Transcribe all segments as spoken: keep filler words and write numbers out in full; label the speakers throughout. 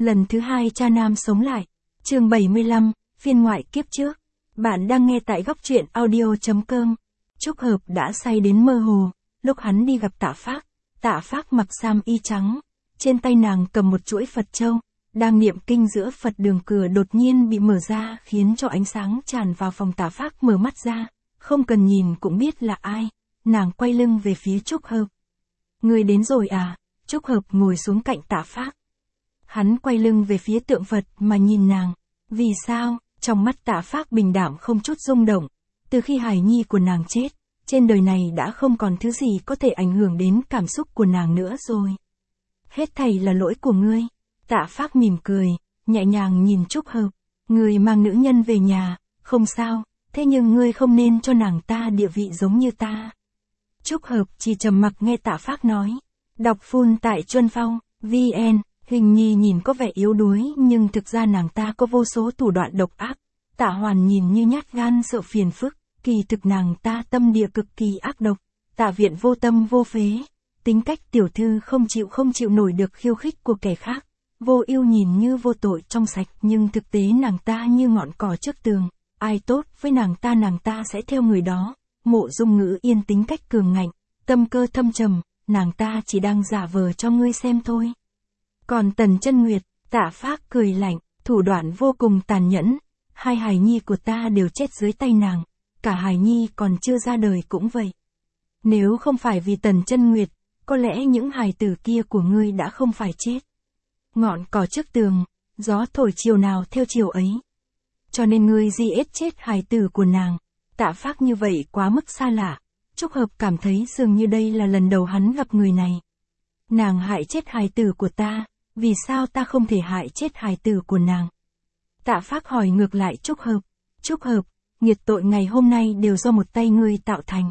Speaker 1: Lần thứ hai cha nam sống lại. Chương bảy mươi lăm, phiên ngoại kiếp trước. Bạn đang nghe tại góc truyện audio.com. Trúc Hợp đã say đến mơ hồ, lúc hắn đi gặp Tạ Phác. Tạ Phác mặc sam y trắng, trên tay nàng cầm một chuỗi Phật châu, đang niệm kinh giữa Phật đường. Cửa đột nhiên bị mở ra khiến cho ánh sáng tràn vào phòng. Tạ Phác mở mắt ra, không cần nhìn cũng biết là ai. Nàng quay lưng về phía Trúc Hợp. Người đến rồi à? Trúc Hợp ngồi xuống cạnh Tạ Phác. Hắn quay lưng về phía tượng Phật mà nhìn nàng. Vì sao? Trong mắt Tạ Phác bình đạm không chút rung động. Từ khi hài nhi của nàng chết, trên đời này đã không còn thứ gì có thể ảnh hưởng đến cảm xúc của nàng nữa rồi. Hết thảy là lỗi của ngươi. Tạ Phác mỉm cười, nhẹ nhàng nhìn Trúc Hợp. Ngươi mang nữ nhân về nhà, không sao, thế nhưng ngươi không nên cho nàng ta địa vị giống như ta. Trúc Hợp chỉ trầm mặc nghe Tạ Phác nói. Đọc full tại Chuân Phong, vn. Hình nhi nhìn có vẻ yếu đuối nhưng thực ra nàng ta có vô số thủ đoạn độc ác. Tạ Hoàn nhìn như nhát gan sợ phiền phức, kỳ thực nàng ta tâm địa cực kỳ ác độc. Tạ Viện vô tâm vô phế, tính cách tiểu thư không chịu không chịu nổi được khiêu khích của kẻ khác. Vô Ưu nhìn như vô tội trong sạch nhưng thực tế nàng ta như ngọn cỏ trước tường, ai tốt với nàng ta nàng ta sẽ theo người đó. Mộ Dung Ngữ Yên tính cách cường ngạnh, tâm cơ thâm trầm, nàng ta chỉ đang giả vờ cho ngươi xem thôi. Còn Tần Chân Nguyệt, Tạ Phác cười lạnh, thủ đoạn vô cùng tàn nhẫn. Hai hài nhi của ta đều chết dưới tay nàng, cả hài nhi còn chưa ra đời cũng vậy. Nếu không phải vì Tần Chân Nguyệt, có lẽ những hài tử kia của ngươi đã không phải chết. Ngọn cỏ trước tường, gió thổi chiều nào theo chiều ấy. Cho nên ngươi di ết chết hài tử của nàng. Tạ Phác như vậy quá mức xa lạ. Trúc Hợp cảm thấy dường như đây là lần đầu hắn gặp người này. Nàng hại chết hài tử của ta, vì sao ta không thể hại chết hài tử của nàng? Tạ Phác hỏi ngược lại Trúc Hợp. Trúc Hợp, nghiệt tội ngày hôm nay đều do một tay ngươi tạo thành.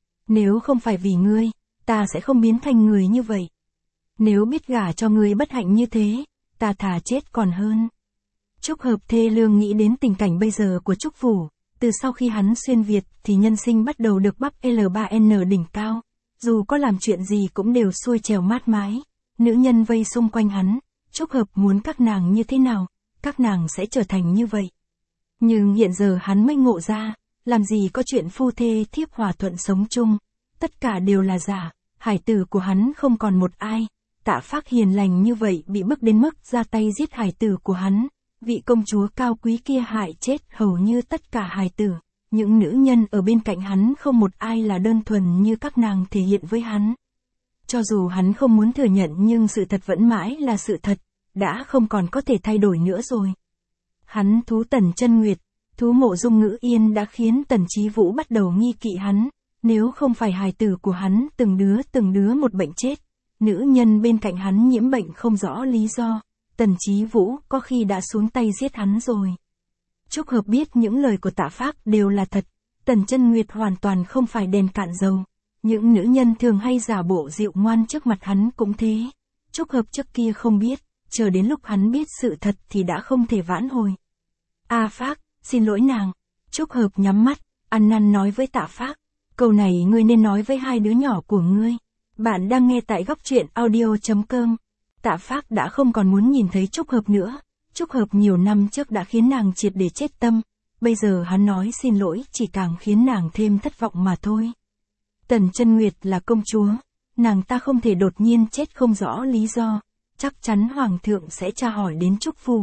Speaker 1: Nếu không phải vì ngươi, ta sẽ không biến thành người như vậy. Nếu biết gả cho ngươi bất hạnh như thế, ta thà chết còn hơn. Trúc Hợp thê lương nghĩ đến tình cảnh bây giờ của Trúc Phủ. Từ sau khi hắn xuyên Việt thì nhân sinh bắt đầu được bắp L ba N đỉnh cao. Dù có làm chuyện gì cũng đều xuôi trèo mát mái. Nữ nhân vây xung quanh hắn. Trúc Hợp muốn các nàng như thế nào, các nàng sẽ trở thành như vậy. Nhưng hiện giờ hắn mới ngộ ra, làm gì có chuyện phu thê thiếp hòa thuận sống chung. Tất cả đều là giả, hải tử của hắn không còn một ai. Tạ Phác hiền lành như vậy bị bức đến mức ra tay giết hải tử của hắn. Vị công chúa cao quý kia hại chết hầu như tất cả hài tử. Những nữ nhân ở bên cạnh hắn không một ai là đơn thuần như các nàng thể hiện với hắn. Cho dù hắn không muốn thừa nhận nhưng sự thật vẫn mãi là sự thật, đã không còn có thể thay đổi nữa rồi. Hắn thú Tần Chân Nguyệt, thú Mộ Dung Ngữ Yên đã khiến Tần Chí Vũ bắt đầu nghi kỵ hắn. Nếu không phải hài tử của hắn từng đứa từng đứa một bệnh chết, nữ nhân bên cạnh hắn nhiễm bệnh không rõ lý do, Tần Chí Vũ có khi đã xuống tay giết hắn rồi. Trúc Hợp biết những lời của Tạ Phác đều là thật. Tần Chân Nguyệt hoàn toàn không phải đèn cạn dầu. Những nữ nhân thường hay giả bộ dịu ngoan trước mặt hắn cũng thế. Trúc Hợp trước kia không biết, chờ đến lúc hắn biết sự thật thì đã không thể vãn hồi. A Phác, xin lỗi nàng. Trúc Hợp nhắm mắt, ăn năn nói với Tạ Phác. Câu này ngươi nên nói với hai đứa nhỏ của ngươi. Bạn đang nghe tại góc truyện audio.com. Tạ Phác đã không còn muốn nhìn thấy Trúc Hợp nữa. Trúc Hợp nhiều năm trước đã khiến nàng triệt để chết tâm. Bây giờ hắn nói xin lỗi chỉ càng khiến nàng thêm thất vọng mà thôi. Tần Chân Nguyệt là công chúa. Nàng ta không thể đột nhiên chết không rõ lý do. Chắc chắn Hoàng thượng sẽ tra hỏi đến Trúc Phủ.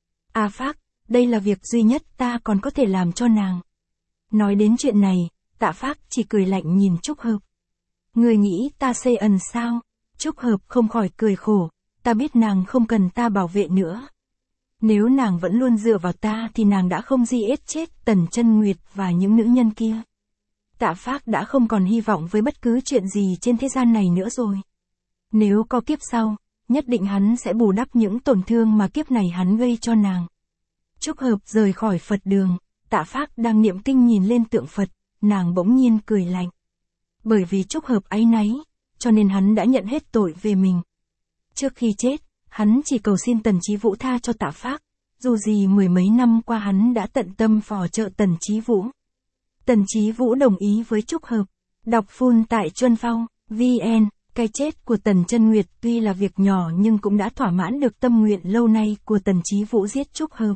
Speaker 1: A Phác, đây là việc duy nhất ta còn có thể làm cho nàng. Nói đến chuyện này, Tạ Phác chỉ cười lạnh nhìn Trúc Hợp. Người nghĩ ta xê ẩn sao? Trúc Hợp không khỏi cười khổ. Ta biết nàng không cần ta bảo vệ nữa. Nếu nàng vẫn luôn dựa vào ta thì nàng đã không di ết chết Tần Chân Nguyệt và những nữ nhân kia. Tạ Phác đã không còn hy vọng với bất cứ chuyện gì trên thế gian này nữa rồi. Nếu có kiếp sau, nhất định hắn sẽ bù đắp những tổn thương mà kiếp này hắn gây cho nàng. Trúc Hợp rời khỏi Phật đường, Tạ Phác đang niệm kinh nhìn lên tượng Phật, nàng bỗng nhiên cười lạnh. Bởi vì Trúc Hợp áy náy, cho nên hắn đã nhận hết tội về mình. Trước khi chết, hắn chỉ cầu xin Tần Chí Vũ tha cho Tạ Phác, dù gì mười mấy năm qua hắn đã tận tâm phò trợ Tần Chí Vũ. Tần Chí Vũ đồng ý với Trúc Hợp. Đọc full tại Chuân Phong, vn. Cái chết của Tần Chân Nguyệt tuy là việc nhỏ nhưng cũng đã thỏa mãn được tâm nguyện lâu nay của Tần Chí Vũ giết Trúc Hợp.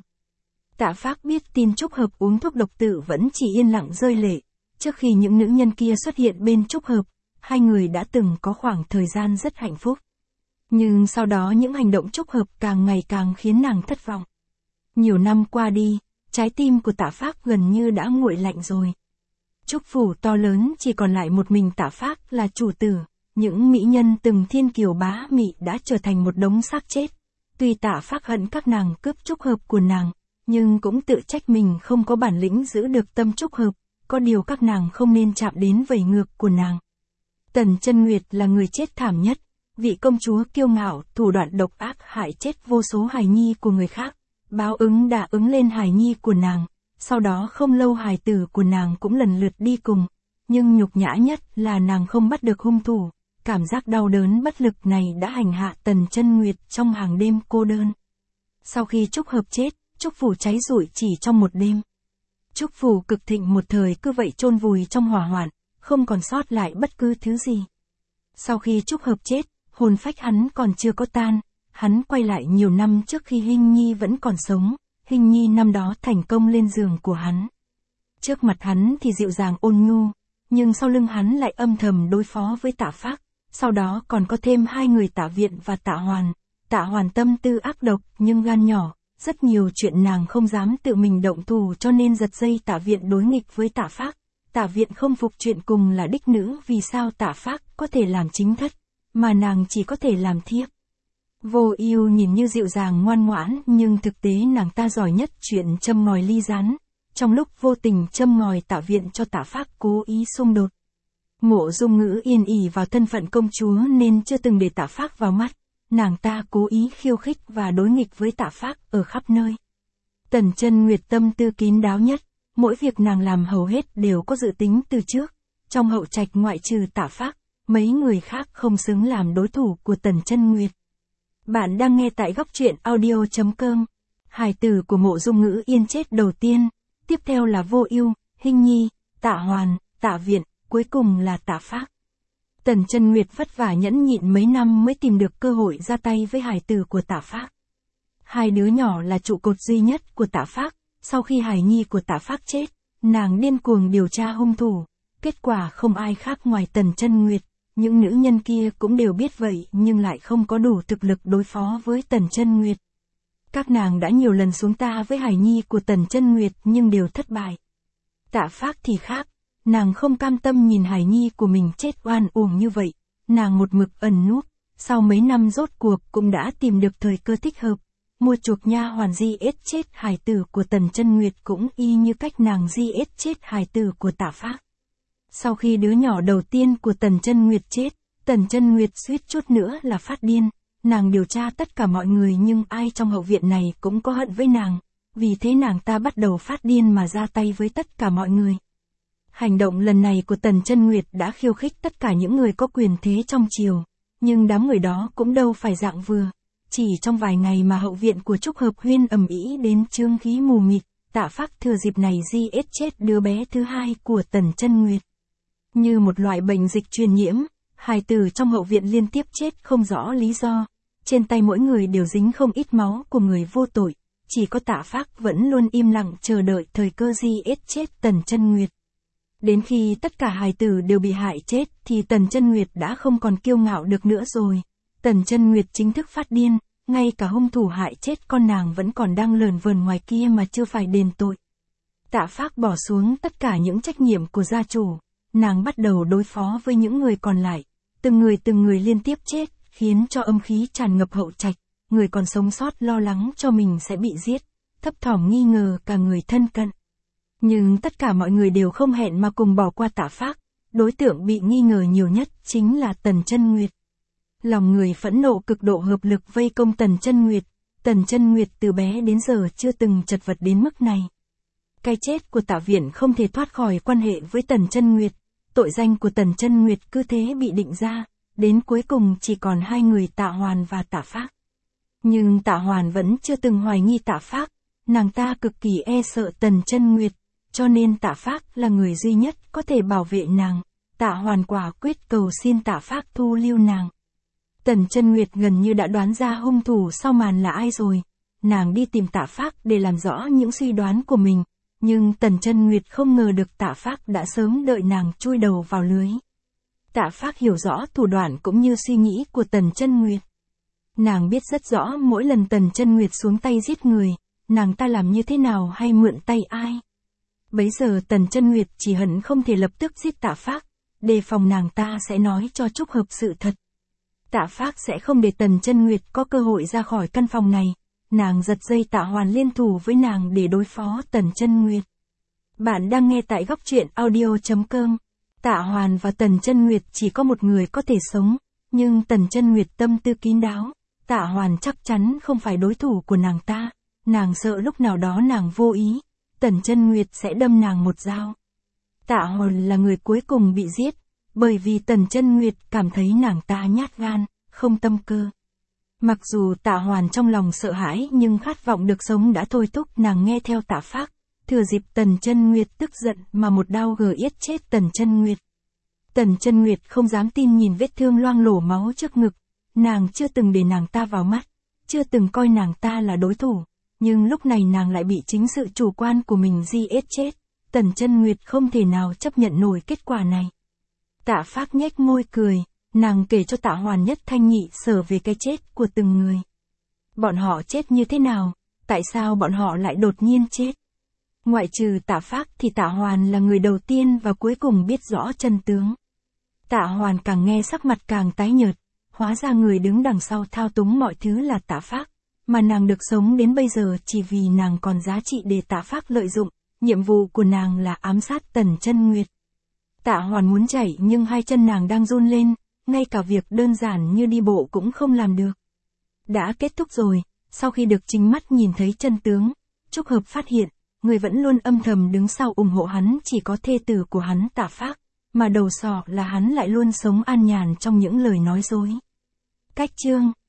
Speaker 1: Tạ Phác biết tin Trúc Hợp uống thuốc độc tử vẫn chỉ yên lặng rơi lệ. Trước khi những nữ nhân kia xuất hiện bên Trúc Hợp, hai người đã từng có khoảng thời gian rất hạnh phúc. Nhưng sau đó những hành động Trúc Hợp càng ngày càng khiến nàng thất vọng. Nhiều năm qua đi, trái tim của Tạ Phác gần như đã nguội lạnh rồi. Trúc phủ to lớn chỉ còn lại một mình Tạ Phác là chủ tử, những mỹ nhân từng thiên kiều bá mị đã trở thành một đống xác chết. Tuy Tạ Phác hận các nàng cướp Trúc Hợp của nàng, nhưng cũng tự trách mình không có bản lĩnh giữ được tâm Trúc Hợp, có điều các nàng không nên chạm đến vảy ngược của nàng. Tần Chân Nguyệt là người chết thảm nhất, vị công chúa kiêu ngạo, thủ đoạn độc ác hại chết vô số hài nhi của người khác, báo ứng đã ứng lên hài nhi của nàng, sau đó không lâu hài tử của nàng cũng lần lượt đi cùng, nhưng nhục nhã nhất là nàng không bắt được hung thủ, cảm giác đau đớn bất lực này đã hành hạ Tần Chân Nguyệt trong hàng đêm cô đơn. Sau khi Trúc Hợp chết, Trúc phủ cháy rụi chỉ trong một đêm. Trúc phủ cực thịnh một thời cứ vậy chôn vùi trong hỏa hoạn, không còn sót lại bất cứ thứ gì. Sau khi Trúc Hợp chết, hồn phách hắn còn chưa có tan, hắn quay lại nhiều năm trước khi Hinh Nhi vẫn còn sống, Hinh Nhi năm đó thành công lên giường của hắn. Trước mặt hắn thì dịu dàng ôn nhu, nhưng sau lưng hắn lại âm thầm đối phó với Tạ Phác, sau đó còn có thêm hai người Tạ Viện và Tạ Hoàn. Tạ Hoàn tâm tư ác độc nhưng gan nhỏ, rất nhiều chuyện nàng không dám tự mình động thủ cho nên giật dây Tạ Viện đối nghịch với Tạ Phác. Tạ Viện không phục chuyện cùng là đích nữ vì sao Tạ Phác có thể làm chính thất, mà nàng chỉ có thể làm thiếp. Vô Ưu nhìn như dịu dàng ngoan ngoãn nhưng thực tế nàng ta giỏi nhất chuyện châm ngòi ly gián, trong lúc vô tình châm ngòi Tạ Viện cho Tạ Phác cố ý xung đột. Mộ Dung Ngữ yên ỉ vào thân phận công chúa nên chưa từng để Tạ Phác vào mắt, nàng ta cố ý khiêu khích và đối nghịch với Tạ Phác ở khắp nơi. Tần Chân Nguyệt tâm tư kín đáo nhất, mỗi việc nàng làm hầu hết đều có dự tính từ trước, trong hậu trạch ngoại trừ Tạ Phác, mấy người khác không xứng làm đối thủ của Tần Chân Nguyệt. Bạn đang nghe tại góc truyện audio chấm com. Hài tử của Mộ Dung Ngữ Yên chết đầu tiên, tiếp theo là Vô Ưu, Hinh Nhi, Tạ Hoàn, Tạ Viện, cuối cùng là Tạ Phác. Tần Chân Nguyệt vất vả nhẫn nhịn mấy năm mới tìm được cơ hội ra tay với hài tử của Tạ Phác. Hai đứa nhỏ là trụ cột duy nhất của Tạ Phác, sau khi hài nhi của Tạ Phác chết, nàng điên cuồng điều tra hung thủ, kết quả không ai khác ngoài Tần Chân Nguyệt. Những nữ nhân kia cũng đều biết vậy nhưng lại không có đủ thực lực đối phó với Tần Chân Nguyệt. Các nàng đã nhiều lần xuống ta với hài nhi của Tần Chân Nguyệt nhưng đều thất bại. Tạ Phác thì khác, nàng không cam tâm nhìn hài nhi của mình chết oan uổng như vậy, nàng một mực ẩn núp, sau mấy năm rốt cuộc cũng đã tìm được thời cơ thích hợp, mua chuộc nha hoàn di ết chết hài tử của Tần Chân Nguyệt cũng y như cách nàng di ết chết hài tử của Tạ Phác. Sau khi đứa nhỏ đầu tiên của Tần Chân Nguyệt chết, Tần Chân Nguyệt suýt chút nữa là phát điên, nàng điều tra tất cả mọi người nhưng ai trong hậu viện này cũng có hận với nàng, vì thế nàng ta bắt đầu phát điên mà ra tay với tất cả mọi người. Hành động lần này của Tần Chân Nguyệt đã khiêu khích tất cả những người có quyền thế trong triều, nhưng đám người đó cũng đâu phải dạng vừa, chỉ trong vài ngày mà hậu viện của Trúc Hợp huyên ầm ĩ đến chương khí mù mịt, Tạ Phác thừa dịp này di ết chết đứa bé thứ hai của Tần Chân Nguyệt. Như một loại bệnh dịch truyền nhiễm, hài tử trong hậu viện liên tiếp chết không rõ lý do, trên tay mỗi người đều dính không ít máu của người vô tội, chỉ có Tạ Phác vẫn luôn im lặng chờ đợi thời cơ di ết chết Tần Chân Nguyệt. Đến khi tất cả hài tử đều bị hại chết thì Tần Chân Nguyệt đã không còn kiêu ngạo được nữa rồi. Tần Chân Nguyệt chính thức phát điên, ngay cả hung thủ hại chết con nàng vẫn còn đang lờn vờn ngoài kia mà chưa phải đền tội. Tạ Phác bỏ xuống tất cả những trách nhiệm của gia chủ, nàng bắt đầu đối phó với những người còn lại, từng người từng người liên tiếp chết, khiến cho âm khí tràn ngập hậu trạch, người còn sống sót lo lắng cho mình sẽ bị giết, thấp thỏm nghi ngờ cả người thân cận. Nhưng tất cả mọi người đều không hẹn mà cùng bỏ qua Tạ Phác, đối tượng bị nghi ngờ nhiều nhất chính là Tần Chân Nguyệt. Lòng người phẫn nộ cực độ hợp lực vây công Tần Chân Nguyệt, Tần Chân Nguyệt từ bé đến giờ chưa từng chật vật đến mức này. Cái chết của Tạ Viện không thể thoát khỏi quan hệ với Tần Chân Nguyệt, tội danh của Tần Chân Nguyệt cứ thế bị định ra, đến cuối cùng chỉ còn hai người Tạ Hoàn và Tạ Phác. Nhưng Tạ Hoàn vẫn chưa từng hoài nghi Tạ Phác, nàng ta cực kỳ e sợ Tần Chân Nguyệt, cho nên Tạ Phác là người duy nhất có thể bảo vệ nàng, Tạ Hoàn quả quyết cầu xin Tạ Phác thu lưu nàng. Tần Chân Nguyệt gần như đã đoán ra hung thủ sau màn là ai rồi. Nàng đi tìm Tạ Phác để làm rõ những suy đoán của mình, nhưng Tần Chân Nguyệt không ngờ được Tạ Phác đã sớm đợi nàng chui đầu vào lưới. Tạ Phác hiểu rõ thủ đoạn cũng như suy nghĩ của Tần Chân Nguyệt. Nàng biết rất rõ mỗi lần Tần Chân Nguyệt xuống tay giết người, nàng ta làm như thế nào hay mượn tay ai. Bấy giờ Tần Chân Nguyệt chỉ hận không thể lập tức giết Tạ Phác, đề phòng nàng ta sẽ nói cho Trúc Hợp sự thật. Tạ Phác sẽ không để Tần Chân Nguyệt có cơ hội ra khỏi căn phòng này. Nàng giật dây Tạ Hoàn liên thủ với nàng để đối phó Tần Chân Nguyệt. Bạn đang nghe tại góc truyện audio chấm com. Tạ Hoàn và Tần Chân Nguyệt chỉ có một người có thể sống, nhưng Tần Chân Nguyệt tâm tư kín đáo, Tạ Hoàn chắc chắn không phải đối thủ của nàng ta. Nàng sợ lúc nào đó nàng vô ý, Tần Chân Nguyệt sẽ đâm nàng một dao. Tạ Hoàn là người cuối cùng bị giết, bởi vì Tần Chân Nguyệt cảm thấy nàng ta nhát gan, không tâm cơ. Mặc dù Tạ Hoàn trong lòng sợ hãi nhưng khát vọng được sống đã thôi thúc nàng nghe theo Tạ Phác, thừa dịp Tần Chân Nguyệt tức giận mà một đao gờ yết chết Tần Chân Nguyệt. Tần Chân Nguyệt không dám tin nhìn vết thương loang lổ máu trước ngực, nàng chưa từng để nàng ta vào mắt, chưa từng coi nàng ta là đối thủ, nhưng lúc này nàng lại bị chính sự chủ quan của mình di ết chết. Tần Chân Nguyệt không thể nào chấp nhận nổi kết quả này. Tạ Phác nhếch môi cười, nàng kể cho Tạ Hoàn nhất thanh nhị sở về cái chết của từng người. Bọn họ chết như thế nào, tại sao bọn họ lại đột nhiên chết. Ngoại trừ Tạ Phác thì Tạ Hoàn là người đầu tiên và cuối cùng biết rõ chân tướng. Tạ Hoàn càng nghe sắc mặt càng tái nhợt, hóa ra người đứng đằng sau thao túng mọi thứ là Tạ Phác, mà nàng được sống đến bây giờ chỉ vì nàng còn giá trị để Tạ Phác lợi dụng, nhiệm vụ của nàng là ám sát Tần Chân Nguyệt. Tạ Hoàn muốn chạy nhưng hai chân nàng đang run lên, ngay cả việc đơn giản như đi bộ cũng không làm được. Đã kết thúc rồi, sau khi được chính mắt nhìn thấy chân tướng, Trúc Hợp phát hiện, người vẫn luôn âm thầm đứng sau ủng hộ hắn chỉ có thê tử của hắn Tạ Phác, mà đầu sỏ là hắn lại luôn sống an nhàn trong những lời nói dối. Cách chương